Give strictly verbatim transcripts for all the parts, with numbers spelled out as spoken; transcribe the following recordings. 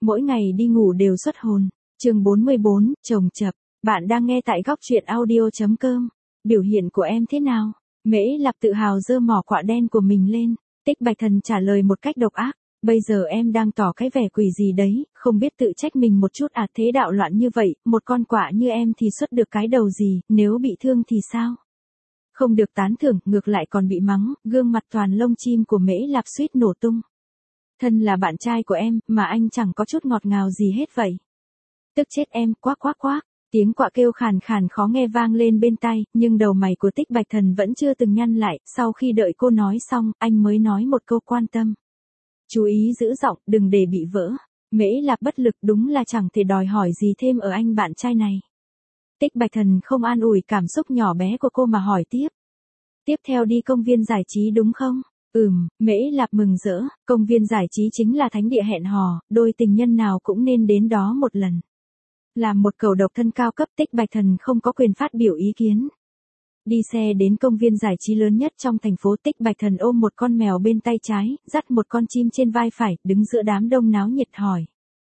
Mỗi ngày đi ngủ đều xuất hồn. Chương bốn mươi bốn, chồng chập. Bạn đang nghe tại góc truyện audio chấm com. Biểu hiện của em thế nào? Mễ Lạp tự hào giơ mỏ quạ đen của mình lên. Tích Bạch Thần trả lời một cách độc ác. Bây giờ em đang tỏ cái vẻ quỷ gì đấy, không biết tự trách mình một chút à, thế đạo loạn như vậy, một con quạ như em thì xuất được cái đầu gì, nếu bị thương thì sao? Không được tán thưởng, ngược lại còn bị mắng, gương mặt toàn lông chim của Mễ Lạp suýt nổ tung. Thân là bạn trai của em, mà anh chẳng có chút ngọt ngào gì hết vậy. Tức chết em, quác quác quác. Tiếng quạ kêu khàn khàn khó nghe vang lên bên tai, nhưng đầu mày của Tích Bạch Thần vẫn chưa từng nhăn lại, sau khi đợi cô nói xong, anh mới nói một câu quan tâm. Chú ý giữ giọng, đừng để bị vỡ. Mễ Lạp bất lực, đúng là chẳng thể đòi hỏi gì thêm ở anh bạn trai này. Tích Bạch Thần không an ủi cảm xúc nhỏ bé của cô mà hỏi tiếp. Tiếp theo đi công viên giải trí đúng không? Ừm, Mễ Lạp mừng rỡ, công viên giải trí chính là thánh địa hẹn hò, đôi tình nhân nào cũng nên đến đó một lần. Làm một cầu độc thân cao cấp, Tích Bạch Thần không có quyền phát biểu ý kiến. Đi xe đến công viên giải trí lớn nhất trong thành phố, Tích Bạch Thần ôm một con mèo bên tay trái, dắt một con chim trên vai phải, đứng giữa đám đông náo nhiệt hỏi.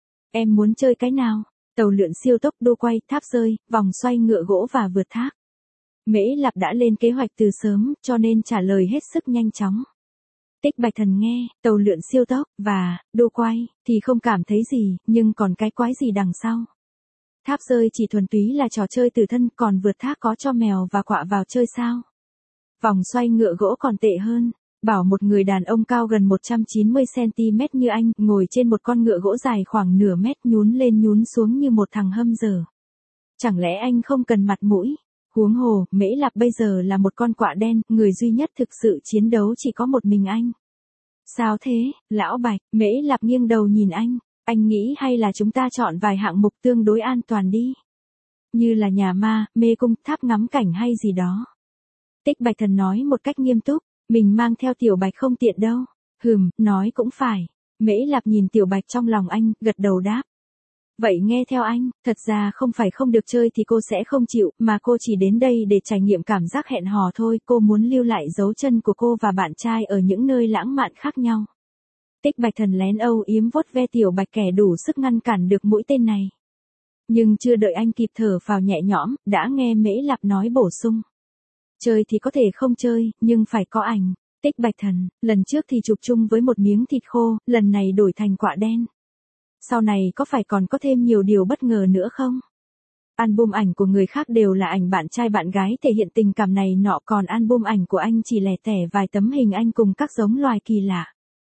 Em muốn chơi cái nào? Tàu lượn siêu tốc, đu quay, tháp rơi, vòng xoay ngựa gỗ và vượt thác. Mễ Lạp đã lên kế hoạch từ sớm, cho nên trả lời hết sức nhanh chóng. Tích Bạch Thần nghe, tàu lượn siêu tốc, và, đu quay, thì không cảm thấy gì, nhưng còn cái quái gì đằng sau. Tháp rơi chỉ thuần túy là trò chơi từ thân, còn vượt thác có cho mèo và quạ vào chơi sao? Vòng xoay ngựa gỗ còn tệ hơn. Bảo một người đàn ông cao gần một trăm chín mươi xăng ti mét như anh, ngồi trên một con ngựa gỗ dài khoảng nửa mét nhún lên nhún xuống như một thằng hâm dở. Chẳng lẽ anh không cần mặt mũi? Huống hồ, Mễ Lạp bây giờ là một con quạ đen, người duy nhất thực sự chiến đấu chỉ có một mình anh. Sao thế, lão Bạch? Mễ Lạp nghiêng đầu nhìn anh. Anh nghĩ hay là chúng ta chọn vài hạng mục tương đối an toàn đi. Như là nhà ma, mê cung, tháp ngắm cảnh hay gì đó. Tích Bạch Thần nói một cách nghiêm túc. Mình mang theo Tiểu Bạch không tiện đâu. Hừm, nói cũng phải. Mễ Lạp nhìn Tiểu Bạch trong lòng anh, gật đầu đáp. Vậy nghe theo anh, thật ra không phải không được chơi thì cô sẽ không chịu, mà cô chỉ đến đây để trải nghiệm cảm giác hẹn hò thôi, cô muốn lưu lại dấu chân của cô và bạn trai ở những nơi lãng mạn khác nhau. Tích Bạch Thần lén âu yếm vuốt ve Tiểu Bạch kẻ đủ sức ngăn cản được mũi tên này. Nhưng chưa đợi anh kịp thở phào nhẹ nhõm, đã nghe Mễ Lạp nói bổ sung. Chơi thì có thể không chơi, nhưng phải có ảnh. Tích Bạch Thần, lần trước thì chụp chung với một miếng thịt khô, lần này đổi thành quạ đen. Sau này có phải còn có thêm nhiều điều bất ngờ nữa không? Album ảnh của người khác đều là ảnh bạn trai bạn gái thể hiện tình cảm này nọ, còn album ảnh của anh chỉ lẻ tẻ vài tấm hình anh cùng các giống loài kỳ lạ.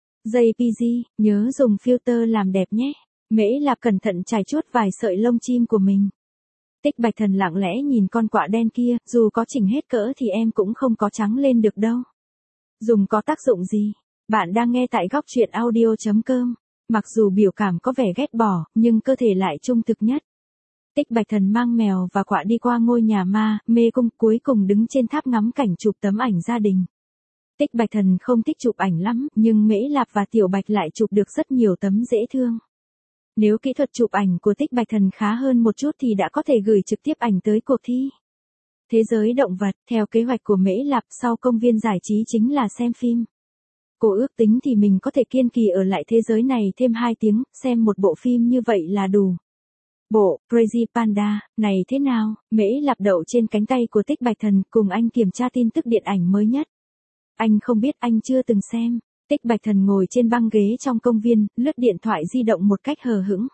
jê pê giê, nhớ dùng filter làm đẹp nhé. Mễ Lạp cẩn thận chải chuốt vài sợi lông chim của mình. Tích Bạch Thần lặng lẽ nhìn con quạ đen kia, dù có chỉnh hết cỡ thì em cũng không có trắng lên được đâu. Dùng có tác dụng gì? Bạn đang nghe tại góc truyện audio chấm com. Mặc dù biểu cảm có vẻ ghét bỏ, nhưng cơ thể lại trung thực nhất. Tích Bạch Thần mang mèo và quạ đi qua ngôi nhà ma, mê cung, cuối cùng đứng trên tháp ngắm cảnh chụp tấm ảnh gia đình. Tích Bạch Thần không thích chụp ảnh lắm, nhưng Mễ Lạp và Tiểu Bạch lại chụp được rất nhiều tấm dễ thương. Nếu kỹ thuật chụp ảnh của Tích Bạch Thần khá hơn một chút thì đã có thể gửi trực tiếp ảnh tới cuộc thi. Thế giới động vật, theo kế hoạch của Mễ Lạp, sau công viên giải trí chính là xem phim. Cô ước tính thì mình có thể kiên trì ở lại thế giới này thêm hai tiếng, xem một bộ phim như vậy là đủ. Bộ Crazy Panda này thế nào? Mễ Lạp đậu trên cánh tay của Tích Bạch Thần, cùng anh kiểm tra tin tức điện ảnh mới nhất. Anh không biết, anh chưa từng xem. Tích Bạch Thần ngồi trên băng ghế trong công viên, lướt điện thoại di động một cách hờ hững.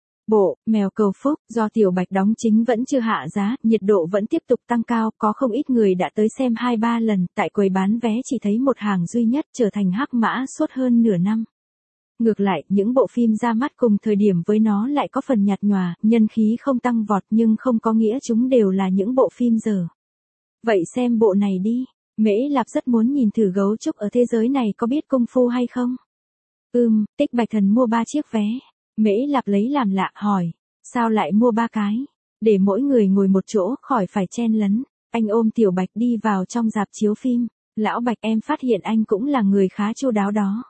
Bộ Mèo Cầu Phúc do Tiểu Bạch đóng chính vẫn chưa hạ giá, nhiệt độ vẫn tiếp tục tăng cao, có không ít người đã tới xem hai ba lần, tại quầy bán vé chỉ thấy một hàng duy nhất, trở thành hắc mã suốt hơn nửa năm. Ngược lại, những bộ phim ra mắt cùng thời điểm với nó lại có phần nhạt nhòa, nhân khí không tăng vọt, nhưng không có nghĩa chúng đều là những bộ phim dở. Vậy xem bộ này đi. Mễ Lạp rất muốn nhìn thử gấu trúc ở thế giới này có biết công phu hay không. Ừm, Tích Bạch Thần mua ba chiếc vé. Mễ Lạp lấy làm lạ, hỏi. Sao lại mua ba cái? Để mỗi người ngồi một chỗ, khỏi phải chen lấn. Anh ôm Tiểu Bạch đi vào trong rạp chiếu phim. Lão Bạch, em phát hiện anh cũng là người khá chu đáo đó.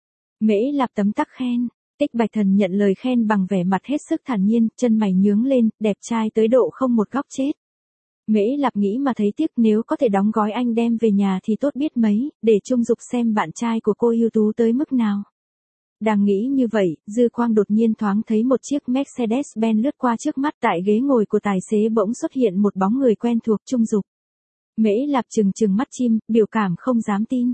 Mễ Lạp tấm tắc khen. Tích Bạch Thần nhận lời khen bằng vẻ mặt hết sức thản nhiên, chân mày nhướng lên, đẹp trai tới độ không một góc chết. Mễ Lạp nghĩ mà thấy tiếc, nếu có thể đóng gói anh đem về nhà thì tốt biết mấy, để chung dục xem bạn trai của cô ưu tú tới mức nào. Đang nghĩ như vậy, dư quang đột nhiên thoáng thấy một chiếc Mercedes-Benz lướt qua trước mắt, tại ghế ngồi của tài xế bỗng xuất hiện một bóng người quen thuộc, Trung Dục. Mễ Lạp trừng trừng mắt chim, biểu cảm không dám tin.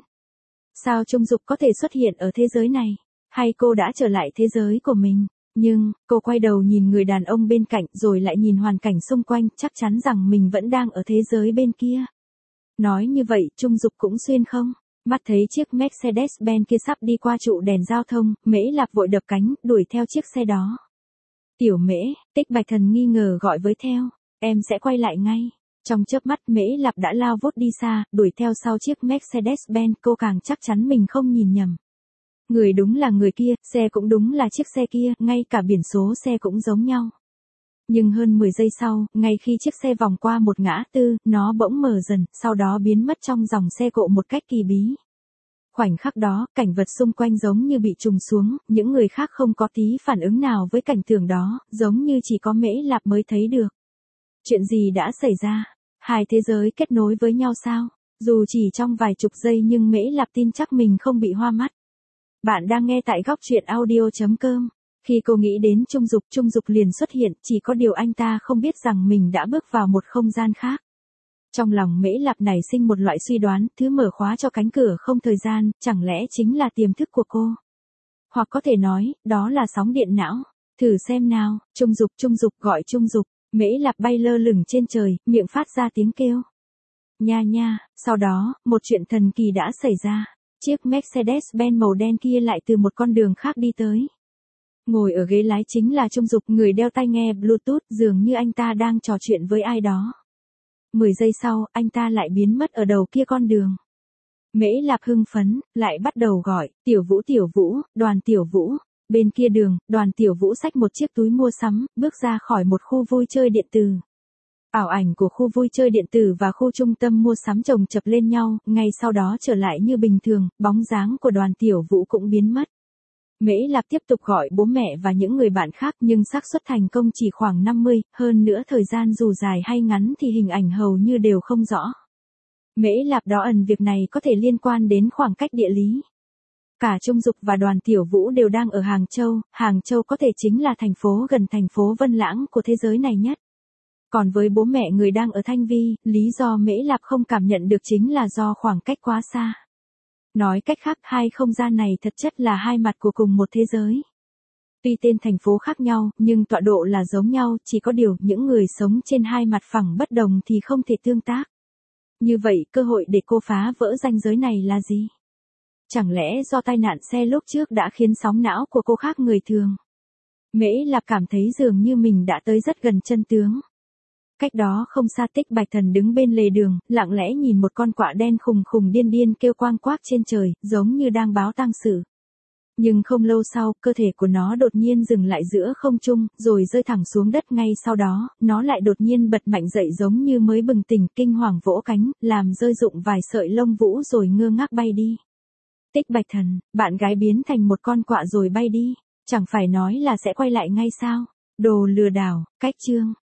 Sao Trung Dục có thể xuất hiện ở thế giới này? Hay cô đã trở lại thế giới của mình? Nhưng, cô quay đầu nhìn người đàn ông bên cạnh rồi lại nhìn hoàn cảnh xung quanh, chắc chắn rằng mình vẫn đang ở thế giới bên kia. Nói như vậy, Trung Dục cũng xuyên không? Mắt thấy chiếc Mercedes-Benz kia sắp đi qua trụ đèn giao thông, Mễ Lạp vội đập cánh, đuổi theo chiếc xe đó. Tiểu Mễ, Tích Bạch Thần nghi ngờ gọi với theo, em sẽ quay lại ngay. Trong chớp mắt Mễ Lạp đã lao vút đi xa, đuổi theo sau chiếc Mercedes-Benz, cô càng chắc chắn mình không nhìn nhầm. Người đúng là người kia, xe cũng đúng là chiếc xe kia, ngay cả biển số xe cũng giống nhau. Nhưng hơn mười giây sau, ngay khi chiếc xe vòng qua một ngã tư, nó bỗng mờ dần, sau đó biến mất trong dòng xe cộ một cách kỳ bí. Khoảnh khắc đó, cảnh vật xung quanh giống như bị trùng xuống, những người khác không có tí phản ứng nào với cảnh tượng đó, giống như chỉ có Mễ Lạp mới thấy được. Chuyện gì đã xảy ra? Hai thế giới kết nối với nhau sao? Dù chỉ trong vài chục giây nhưng Mễ Lạp tin chắc mình không bị hoa mắt. Bạn đang nghe tại góc truyện audio chấm com. Khi cô nghĩ đến Trung Dục, Trung Dục liền xuất hiện, chỉ có điều anh ta không biết rằng mình đã bước vào một không gian khác. Trong lòng Mễ Lạp nảy sinh một loại suy đoán, thứ mở khóa cho cánh cửa không thời gian, chẳng lẽ chính là tiềm thức của cô? Hoặc có thể nói, đó là sóng điện não. Thử xem nào, Trung Dục, Trung Dục, gọi Trung Dục. Mễ Lạp bay lơ lửng trên trời, miệng phát ra tiếng kêu. Nha nha, sau đó, một chuyện thần kỳ đã xảy ra. Chiếc Mercedes-Benz màu đen kia lại từ một con đường khác đi tới. Ngồi ở ghế lái chính là Trung Dục, người đeo tai nghe Bluetooth, dường như anh ta đang trò chuyện với ai đó. Mười giây sau, anh ta lại biến mất ở đầu kia con đường. Mễ Lạp hưng phấn, lại bắt đầu gọi, Tiểu Vũ Tiểu Vũ, Đoàn Tiểu Vũ. Bên kia đường, Đoàn Tiểu Vũ xách một chiếc túi mua sắm, bước ra khỏi một khu vui chơi điện tử. Ảo ảnh của khu vui chơi điện tử và khu trung tâm mua sắm chồng chập lên nhau, ngay sau đó trở lại như bình thường, bóng dáng của Đoàn Tiểu Vũ cũng biến mất. Mễ Lạp tiếp tục gọi bố mẹ và những người bạn khác nhưng xác suất thành công chỉ khoảng năm mươi, hơn nữa thời gian dù dài hay ngắn thì hình ảnh hầu như đều không rõ. Mễ Lạp đoán ẩn việc này có thể liên quan đến khoảng cách địa lý. Cả Trung Dục và Đoàn Tiểu Vũ đều đang ở Hàng Châu, Hàng Châu có thể chính là thành phố gần thành phố Vân Lãng của thế giới này nhất. Còn với bố mẹ người đang ở Thanh Vi, lý do Mễ Lạp không cảm nhận được chính là do khoảng cách quá xa. Nói cách khác, hai không gian này thật chất là hai mặt của cùng một thế giới. Tuy tên thành phố khác nhau, nhưng tọa độ là giống nhau, chỉ có điều những người sống trên hai mặt phẳng bất đồng thì không thể tương tác. Như vậy, cơ hội để cô phá vỡ ranh giới này là gì? Chẳng lẽ do tai nạn xe lúc trước đã khiến sóng não của cô khác người thường? Mễ Lạp cảm thấy dường như mình đã tới rất gần chân tướng. Cách đó không xa, Tích Bạch Thần đứng bên lề đường, lặng lẽ nhìn một con quạ đen khùng khùng điên điên kêu quang quác trên trời, giống như đang báo tang sự. Nhưng không lâu sau, cơ thể của nó đột nhiên dừng lại giữa không trung, rồi rơi thẳng xuống đất. Ngay sau đó, nó lại đột nhiên bật mạnh dậy giống như mới bừng tỉnh, kinh hoàng vỗ cánh, làm rơi rụng vài sợi lông vũ rồi ngơ ngác bay đi. Tích Bạch Thần, bạn gái biến thành một con quạ rồi bay đi, chẳng phải nói là sẽ quay lại ngay sao? Đồ lừa đảo, cách chương.